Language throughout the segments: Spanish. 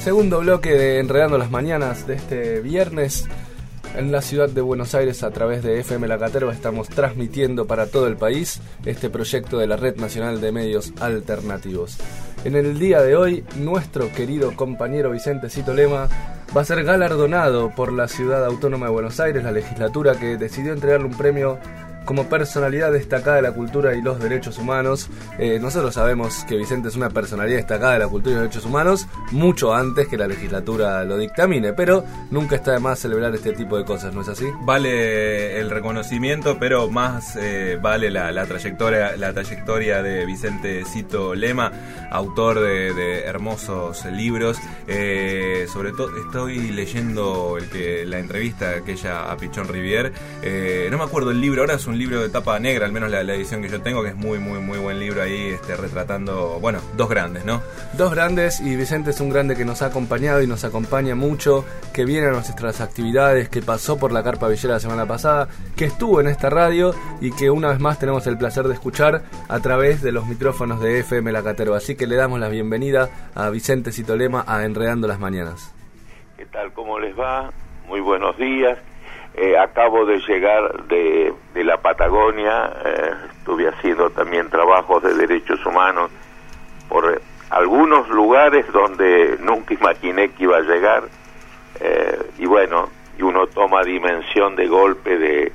Segundo bloque de Enredando las Mañanas de este viernes. En la ciudad de Buenos Aires, a través de FM La Caterva, estamos transmitiendo para todo el país este proyecto de la Red Nacional de Medios Alternativos. En el día de hoy, nuestro querido compañero Vicente Cito Lema va a ser galardonado por la Ciudad Autónoma de Buenos Aires, la legislatura que decidió entregarle un premio como personalidad destacada de la cultura y los derechos humanos. Nosotros sabemos que Vicente es una personalidad destacada de la cultura y los derechos humanos mucho antes que la legislatura lo dictamine, pero nunca está de más celebrar este tipo de cosas, ¿no es así? Vale el reconocimiento, pero más vale la trayectoria de Vicente Cito Lema, autor de hermosos libros. Sobre todo estoy leyendo la entrevista aquella a Pichón Rivière. No me acuerdo el libro, ahora es un libro de tapa negra, al menos la edición que yo tengo, que es muy buen libro ahí, retratando, bueno, dos grandes, ¿no? Dos grandes, y Vicente es un grande que nos ha acompañado y nos acompaña mucho, que viene a nuestras actividades, que pasó por la Carpa Villera la semana pasada, que estuvo en esta radio y que una vez más tenemos el placer de escuchar a través de los micrófonos de FM La Caterva. Así que le damos la bienvenida a Vicente Cito Lema a Enredando las Mañanas. ¿Qué tal? ¿Cómo les va? Muy buenos días. Acabo de llegar de la Patagonia. Estuve haciendo también trabajos de derechos humanos por algunos lugares donde nunca imaginé que iba a llegar, y bueno, y uno toma dimensión de golpe de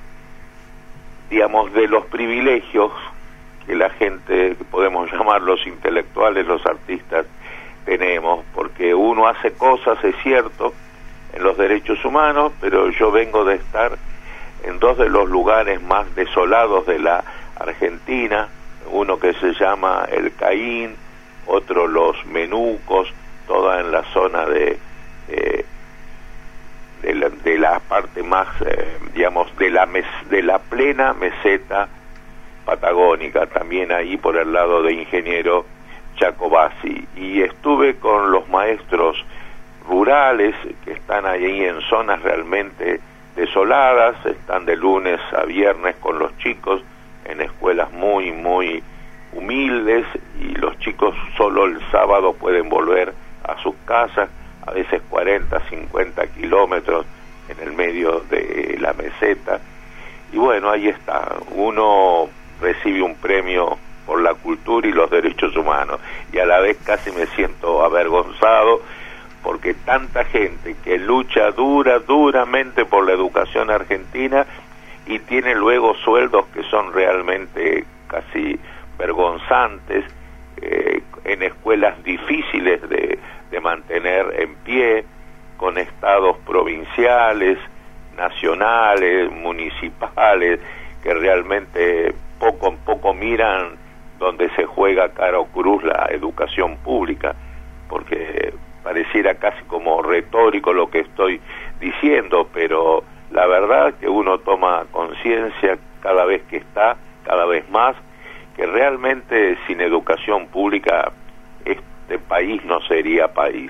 los privilegios que la gente, que podemos llamar los intelectuales, los artistas, tenemos, porque uno hace cosas, es cierto, en los derechos humanos, pero yo vengo de estar en dos de los lugares más desolados de la Argentina, uno que se llama el Caín, otro los Menucos, toda en la zona de la parte más, de la plena meseta patagónica, también ahí por el lado de Ingeniero Jacobacci, y estuve con los maestros rurales que están ahí en zonas realmente desoladas, están de lunes a viernes con los chicos en escuelas muy humildes, y los chicos solo el sábado pueden volver a sus casas, a veces 40, 50 kilómetros en el medio de la meseta. Y bueno, ahí está, uno recibe un premio por la cultura y los derechos humanos, y a la vez casi me siento avergonzado porque tanta gente que lucha duramente por la educación argentina y tiene luego sueldos que son realmente casi vergonzantes, en escuelas difíciles de mantener en pie, con estados provinciales, nacionales, municipales, que realmente poco a poco miran donde se juega cara o cruz la educación pública, porque pareciera casi como retórico lo que estoy diciendo, pero la verdad que uno toma conciencia cada vez que está, cada vez más, que realmente sin educación pública este país no sería país,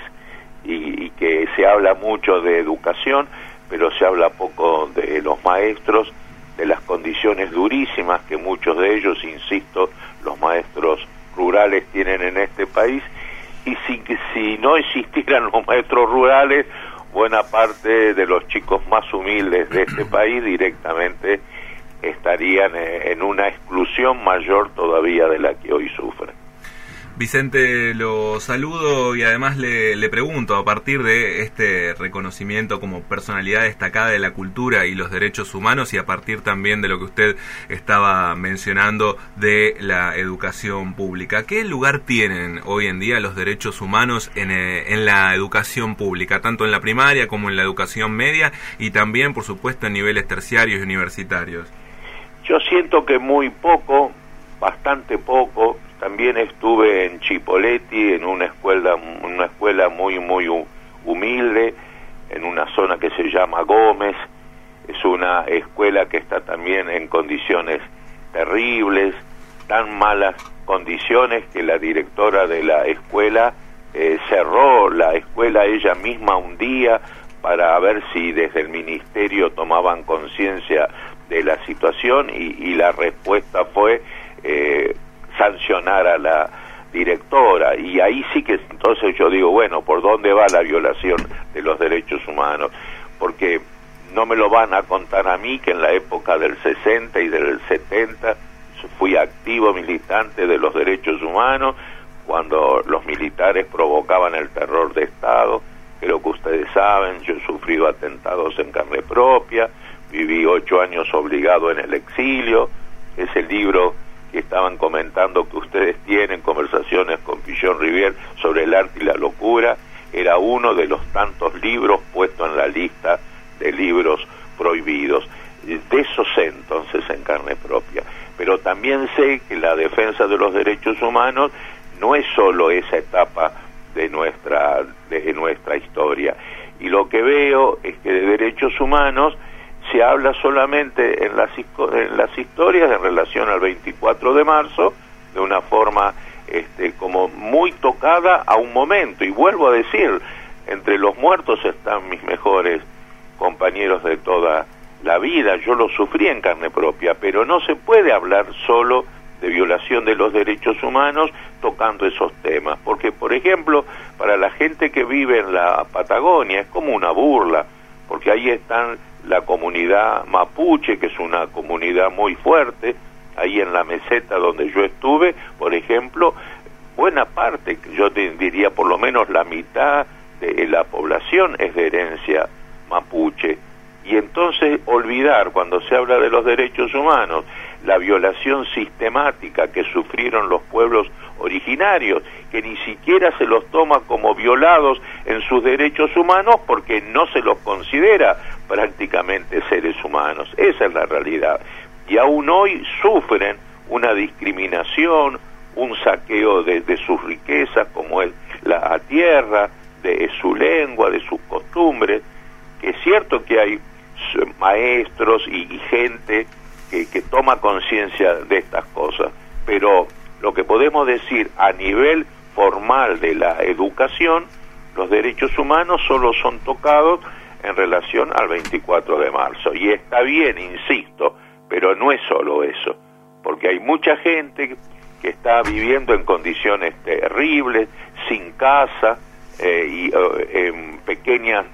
y que se habla mucho de educación, pero se habla poco de los maestros, de las condiciones durísimas que muchos de ellos, insisto, los maestros rurales tienen en este país. Y si no existieran los maestros rurales, buena parte de los chicos más humildes de este país directamente estarían en una exclusión mayor todavía de la que hoy sufren. Vicente, lo saludo y además le pregunto, a partir de este reconocimiento como personalidad destacada de la cultura y los derechos humanos, y a partir también de lo que usted estaba mencionando de la educación pública, ¿qué lugar tienen hoy en día los derechos humanos en la educación pública, tanto en la primaria como en la educación media y también, por supuesto, en niveles terciarios y universitarios? Yo siento que muy poco, bastante poco. También estuve en Chipoleti, en una escuela muy humilde, en una zona que se llama Gómez. Es una escuela que está también en condiciones terribles, tan malas condiciones que la directora de la escuela cerró la escuela ella misma un día para ver si desde el ministerio tomaban conciencia de la situación, y la respuesta fue sancionar a la directora, y ahí sí que entonces yo digo, bueno, ¿por dónde va la violación de los derechos humanos? Porque no me lo van a contar a mí, que en la época del 60 y del 70 fui activo militante de los derechos humanos, cuando los militares provocaban el terror de Estado. Creo que ustedes saben, yo he sufrido atentados en carne propia, viví 8 años obligado en el exilio. Ese libro que estaban comentando que ustedes tienen, Conversaciones con Pillon Rivière sobre el arte y la locura, era uno de los tantos libros puestos en la lista de libros prohibidos. De eso sé entonces en carne propia. Pero también sé que la defensa de los derechos humanos no es solo esa etapa de nuestra historia. Y lo que veo es que de derechos humanos se habla solamente en las historias en relación al 24 de marzo, de una forma como muy tocada a un momento. Y vuelvo a decir, entre los muertos están mis mejores compañeros de toda la vida, yo lo sufrí en carne propia, pero no se puede hablar solo de violación de los derechos humanos tocando esos temas, porque por ejemplo, para la gente que vive en la Patagonia es como una burla, porque ahí están la comunidad mapuche, que es una comunidad muy fuerte, ahí en la meseta donde yo estuve, por ejemplo, buena parte, yo te diría por lo menos la mitad de la población es de herencia mapuche. Y entonces olvidar, cuando se habla de los derechos humanos, la violación sistemática que sufrieron los pueblos originarios, que ni siquiera se los toma como violados en sus derechos humanos porque no se los considera prácticamente seres humanos. Esa es la realidad. Y aún hoy sufren una discriminación, un saqueo de sus riquezas, como es la tierra, de su lengua, de sus costumbres, que es cierto que hay maestros y gente que toma conciencia de estas cosas, pero lo que podemos decir a nivel formal de la educación, los derechos humanos solo son tocados en relación al 24 de marzo, y está bien, insisto, pero no es solo eso, porque hay mucha gente que está viviendo en condiciones terribles, sin casa, y en pequeñas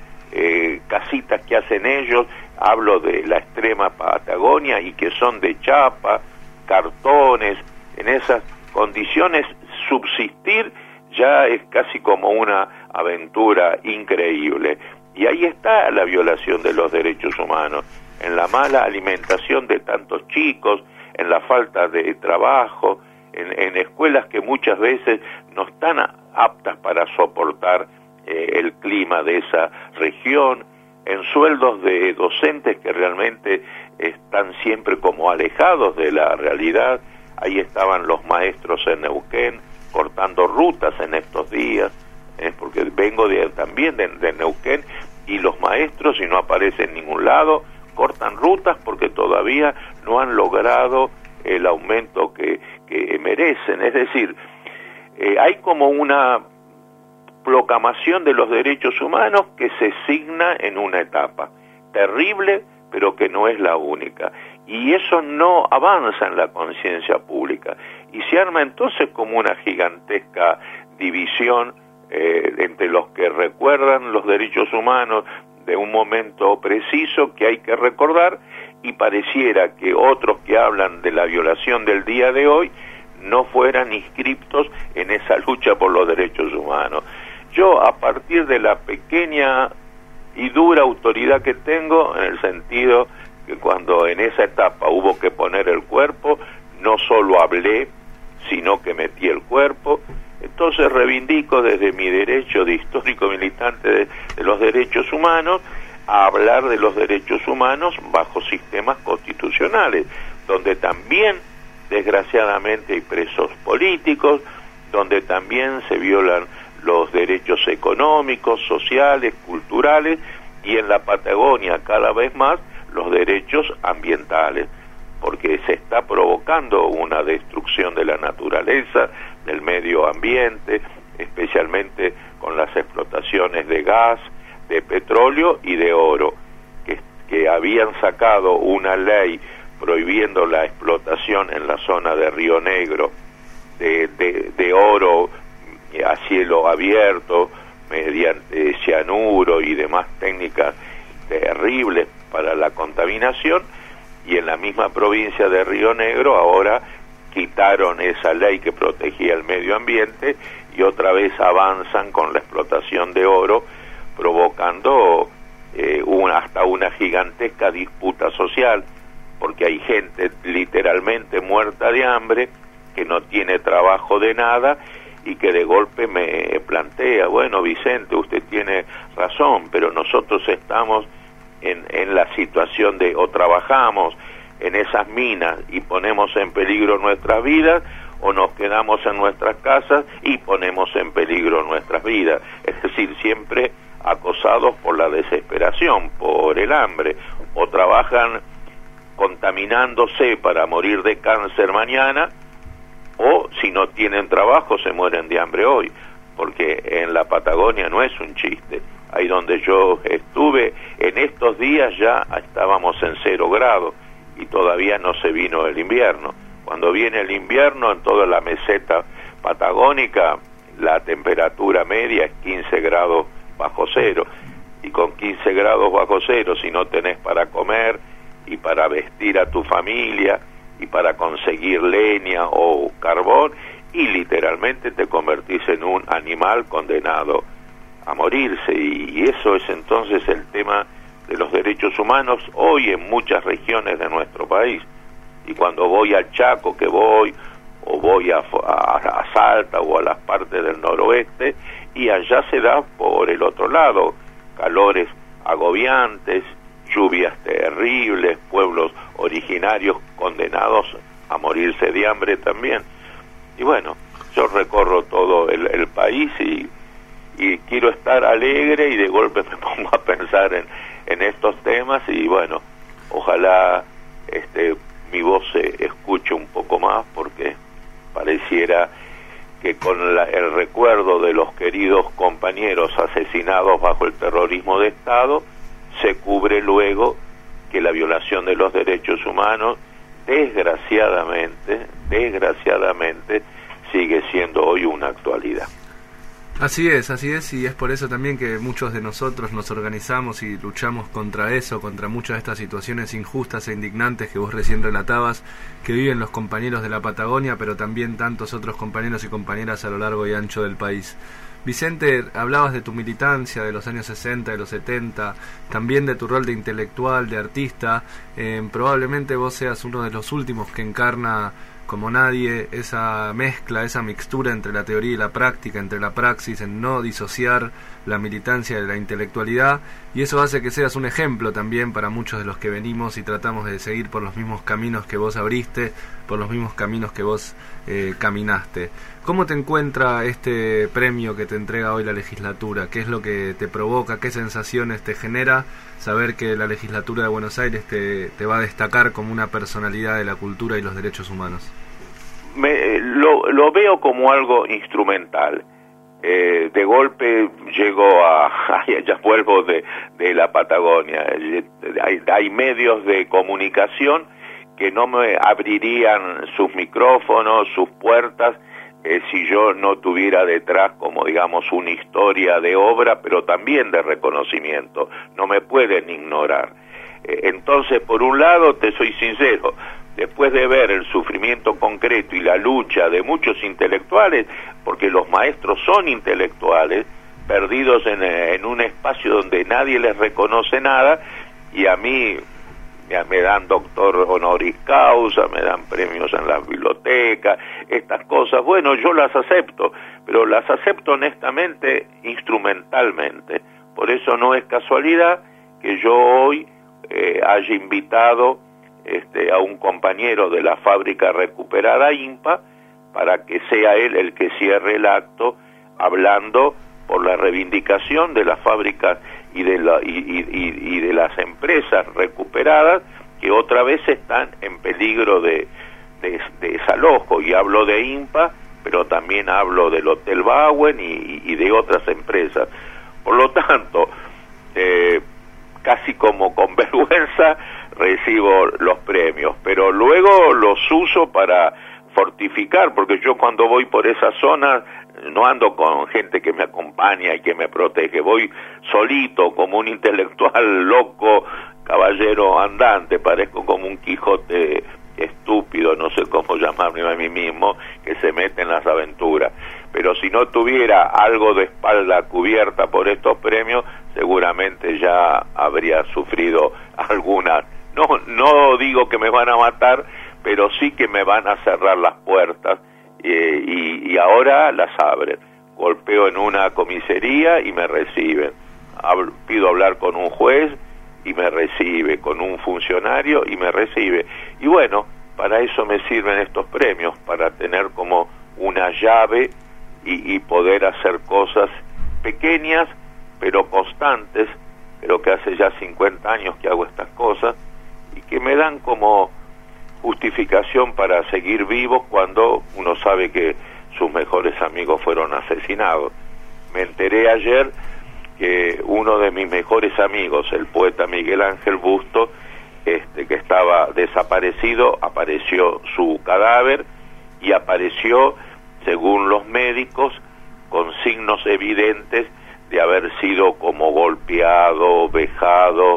casitas que hacen ellos, hablo de la extrema Patagonia, y que son de chapa, cartones. En esas condiciones subsistir ya es casi como una aventura increíble, y ahí está la violación de los derechos humanos, en la mala alimentación de tantos chicos, en la falta de trabajo, en escuelas que muchas veces no están aptas para soportar el clima de esa región, en sueldos de docentes que realmente están siempre como alejados de la realidad. Ahí estaban los maestros en Neuquén cortando rutas en estos días, porque vengo también de Neuquén, y los maestros, si no aparecen en ningún lado, cortan rutas porque todavía no han logrado el aumento que merecen. Es decir, hay como una proclamación de los derechos humanos que se signa en una etapa terrible, pero que no es la única, y eso no avanza en la conciencia pública, y se arma entonces como una gigantesca división entre los que recuerdan los derechos humanos de un momento preciso que hay que recordar, y pareciera que otros que hablan de la violación del día de hoy no fueran inscriptos en esa lucha por los derechos humanos. Yo, a partir de la pequeña y dura autoridad que tengo, en el sentido que cuando en esa etapa hubo que poner el cuerpo, no solo hablé, sino que metí el cuerpo, entonces reivindico desde mi derecho de histórico militante de los derechos humanos a hablar de los derechos humanos bajo sistemas constitucionales, donde también, desgraciadamente, hay presos políticos, donde también se violan los derechos económicos, sociales, culturales, y en la Patagonia cada vez más los derechos ambientales, porque se está provocando una destrucción de la naturaleza, del medio ambiente, especialmente con las explotaciones de gas, de petróleo y de oro, que habían sacado una ley prohibiendo la explotación en la zona de Río Negro de oro a cielo abierto, mediante cianuro y demás técnicas terribles para la contaminación, y en la misma provincia de Río Negro ahora quitaron esa ley que protegía el medio ambiente y otra vez avanzan con la explotación de oro, provocando hasta una gigantesca disputa social, porque hay gente literalmente muerta de hambre, que no tiene trabajo de nada, y que de golpe me plantea, bueno, Vicente, usted tiene razón, pero nosotros estamos en la situación de, o trabajamos en esas minas y ponemos en peligro nuestras vidas, o nos quedamos en nuestras casas y ponemos en peligro nuestras vidas. Es decir, siempre acosados por la desesperación, por el hambre, o trabajan contaminándose para morir de cáncer mañana, o si no tienen trabajo se mueren de hambre hoy, porque en la Patagonia no es un chiste. Ahí donde yo estuve, en estos días ya estábamos en 0 grados y todavía no se vino el invierno. Cuando viene el invierno, en toda la meseta patagónica, la temperatura media es 15 grados bajo cero, y con 15 grados bajo cero, si no tenés para comer y para vestir a tu familia y para conseguir leña o carbón, y literalmente te convertís en un animal condenado a morirse. Y eso es entonces el tema de los derechos humanos hoy en muchas regiones de nuestro país. Y cuando voy al Chaco, que voy, o voy a Salta o a las partes del noroeste, y allá se da por el otro lado, calores agobiantes, lluvias terribles, pueblos originarios condenados a morirse de hambre también. Y bueno, yo recorro todo el país y quiero estar alegre, y de golpe me pongo a pensar en estos temas, y bueno, ojalá mi voz se escuche un poco más, porque pareciera que con el recuerdo de los queridos compañeros asesinados bajo el terrorismo de Estado, se cubre luego que la violación de los derechos humanos, desgraciadamente, sigue siendo hoy una actualidad. Así es, y es por eso también que muchos de nosotros nos organizamos y luchamos contra eso, contra muchas de estas situaciones injustas e indignantes que vos recién relatabas, que viven los compañeros de la Patagonia, pero también tantos otros compañeros y compañeras a lo largo y ancho del país. Vicente, hablabas de tu militancia de los años 60, de los 70, también de tu rol de intelectual, de artista. Probablemente vos seas uno de los últimos que encarna como nadie esa mezcla, esa mixtura entre la teoría y la práctica, entre la praxis, en no disociar la militancia de la intelectualidad, y eso hace que seas un ejemplo también para muchos de los que venimos y tratamos de seguir por los mismos caminos que vos abriste, por los mismos caminos que vos caminaste. ¿Cómo te encuentra este premio que te entrega hoy la legislatura? ¿Qué es lo que te provoca? ¿Qué sensaciones te genera saber que la legislatura de Buenos Aires te va a destacar como una personalidad de la cultura y los derechos humanos? Lo veo como algo instrumental. De golpe llego ya vuelvo de la Patagonia. Hay medios de comunicación que no me abrirían sus micrófonos, sus puertas, si yo no tuviera detrás, como digamos, una historia de obra, pero también de reconocimiento. No me pueden ignorar. Entonces, por un lado, te soy sincero, después de ver el sufrimiento concreto y la lucha de muchos intelectuales, porque los maestros son intelectuales, perdidos en un espacio donde nadie les reconoce nada, y a mí me dan doctor honoris causa, me dan premios en las bibliotecas, estas cosas, bueno, yo las acepto, pero las acepto honestamente, instrumentalmente. Por eso no es casualidad que yo hoy haya invitado a un compañero de la fábrica recuperada INPA, para que sea él el que cierre el acto, hablando por la reivindicación de las fábricas y de las empresas recuperadas, que otra vez están en peligro de desalojo. Y hablo de INPA, pero también hablo del Hotel Bauen y de otras empresas. Por lo tanto, casi como con vergüenza recibo los premios, pero luego los uso para fortificar, porque yo cuando voy por esa zona no ando con gente que me acompaña y que me protege, voy solito como un intelectual loco, caballero andante, parezco como un Quijote estúpido, no sé cómo llamarme a mí mismo, que se mete en las aventuras. Pero si no tuviera algo de espalda cubierta por estos premios, seguramente ya habría sufrido algunas. No digo que me van a matar, pero sí que me van a cerrar las puertas, y ahora las abren. Golpeo en una comisaría y me reciben. Pido hablar con un juez y me recibe, con un funcionario y me recibe. Y bueno, para eso me sirven estos premios, para tener como una llave y poder hacer cosas pequeñas pero constantes, pero que hace ya 50 años que hago estas cosas y que me dan como justificación para seguir vivo cuando uno sabe que sus mejores amigos fueron asesinados. Me enteré ayer que uno de mis mejores amigos, el poeta Miguel Ángel Busto, que estaba desaparecido, apareció su cadáver y apareció, según los médicos, con signos evidentes de haber sido como golpeado, vejado,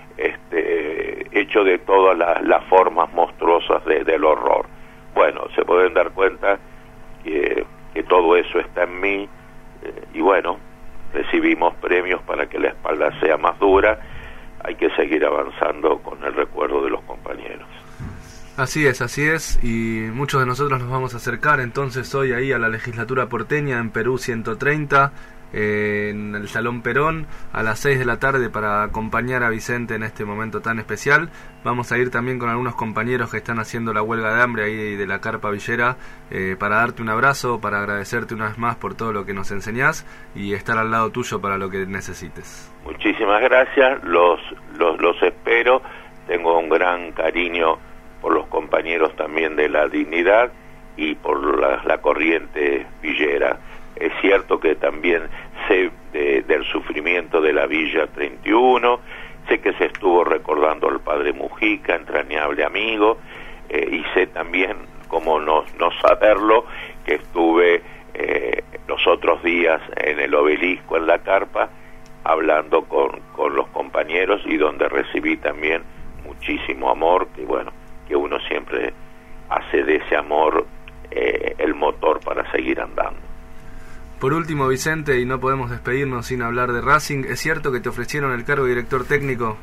hecho de todas las formas monstruosas del horror. Bueno, se pueden dar cuenta que todo eso está en mí, y bueno, recibimos premios para que la espalda sea más dura. Hay que seguir avanzando con el recuerdo de los compañeros. Así es, y muchos de nosotros nos vamos a acercar entonces hoy ahí a la legislatura porteña en Perú 130, en el Salón Perón, a las 6 de la tarde para acompañar a Vicente en este momento tan especial. Vamos a ir también con algunos compañeros que están haciendo la huelga de hambre ahí de la Carpa Villera, para darte un abrazo, para agradecerte una vez más por todo lo que nos enseñás y estar al lado tuyo para lo que necesites. Muchísimas gracias, los espero. Tengo un gran cariño por los compañeros también de La Dignidad y por la corriente villera. Es cierto que también sé del sufrimiento de la Villa 31, sé que se estuvo recordando al padre Mujica, entrañable amigo, y sé también, como no saberlo, que estuve los otros días en el Obelisco, en la Carpa, hablando con los compañeros y donde recibí también muchísimo amor, que bueno, que uno siempre hace de ese amor el motor para seguir andando. Por último, Vicente, y no podemos despedirnos sin hablar de Racing, ¿es cierto que te ofrecieron el cargo de director técnico?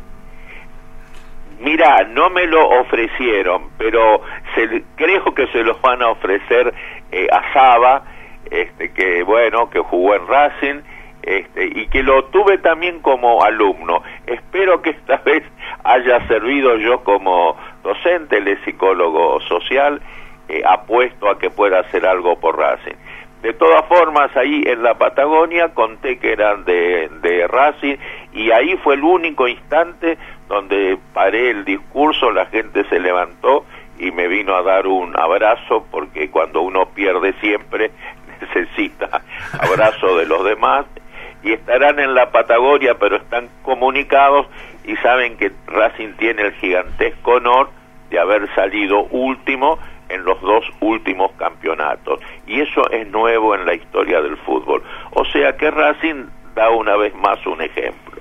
Mira, no me lo ofrecieron, pero creo que se los van a ofrecer a Saba, que bueno, que jugó en Racing, y que lo tuve también como alumno. Espero que esta vez haya servido yo como docente, él es psicólogo social, apuesto a que pueda hacer algo por Racing. De todas formas, ahí en la Patagonia conté que eran de Racing, y ahí fue el único instante donde paré el discurso, la gente se levantó y me vino a dar un abrazo, porque cuando uno pierde siempre necesita abrazo de los demás. Y estarán en la Patagonia, pero están comunicados y saben que Racing tiene el gigantesco honor de haber salido último en los 2 últimos campeonatos, y eso es nuevo en la historia del fútbol. O sea que Racing da una vez más un ejemplo.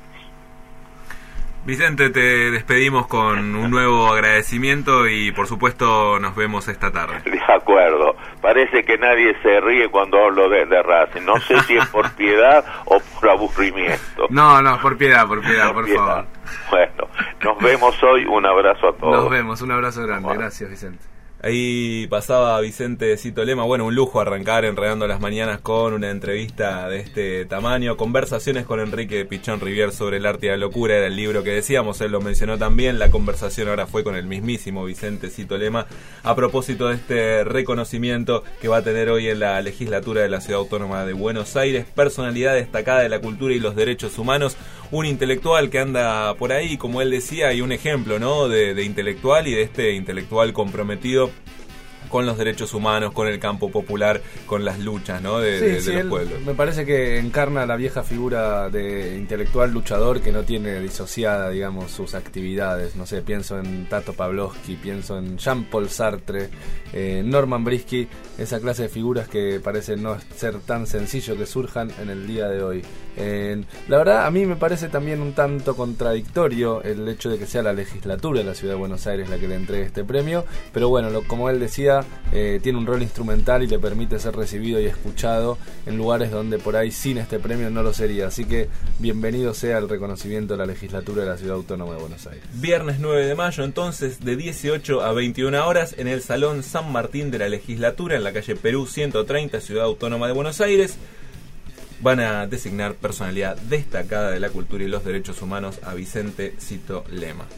Vicente, te despedimos con un nuevo agradecimiento y por supuesto nos vemos esta tarde. De acuerdo, parece que nadie se ríe cuando hablo de Racing, no sé si es por piedad o por aburrimiento. No, por piedad, por favor. Bueno, nos vemos hoy, un abrazo a todos. Nos vemos, un abrazo grande, gracias Vicente. Ahí pasaba Vicente Cito Lema. Bueno, un lujo arrancar Enredando las Mañanas con una entrevista de este tamaño. Conversaciones con Enrique Pichón Rivier sobre el arte y la locura, era el libro que decíamos, él lo mencionó también. La conversación ahora fue con el mismísimo Vicente Cito Lema a propósito de este reconocimiento que va a tener hoy en la legislatura de la Ciudad Autónoma de Buenos Aires. Personalidad destacada de la cultura y los derechos humanos, un intelectual que anda por ahí, como él decía, y un ejemplo, ¿no?, de intelectual, y de este intelectual comprometido con los derechos humanos, con el campo popular, con las luchas, ¿no? de los pueblos. Me parece que encarna la vieja figura de intelectual luchador que no tiene disociada, digamos, sus actividades. No sé, pienso en Tato Pavlovsky, pienso en Jean-Paul Sartre, Norman Brisky, esa clase de figuras que parece no ser tan sencillo que surjan en el día de hoy. La verdad, a mí me parece también un tanto contradictorio el hecho de que sea la legislatura de la Ciudad de Buenos Aires la que le entregue este premio, pero bueno, como él decía, tiene un rol instrumental y le permite ser recibido y escuchado en lugares donde por ahí sin este premio no lo sería, así que bienvenido sea el reconocimiento de la legislatura de la Ciudad Autónoma de Buenos Aires. Viernes 9 de mayo, entonces, de 18 a 21 horas, en el Salón San Martín de la Legislatura, en la calle Perú 130, Ciudad Autónoma de Buenos Aires. Van a designar personalidad destacada de la cultura y los derechos humanos a Vicente Cito Lema.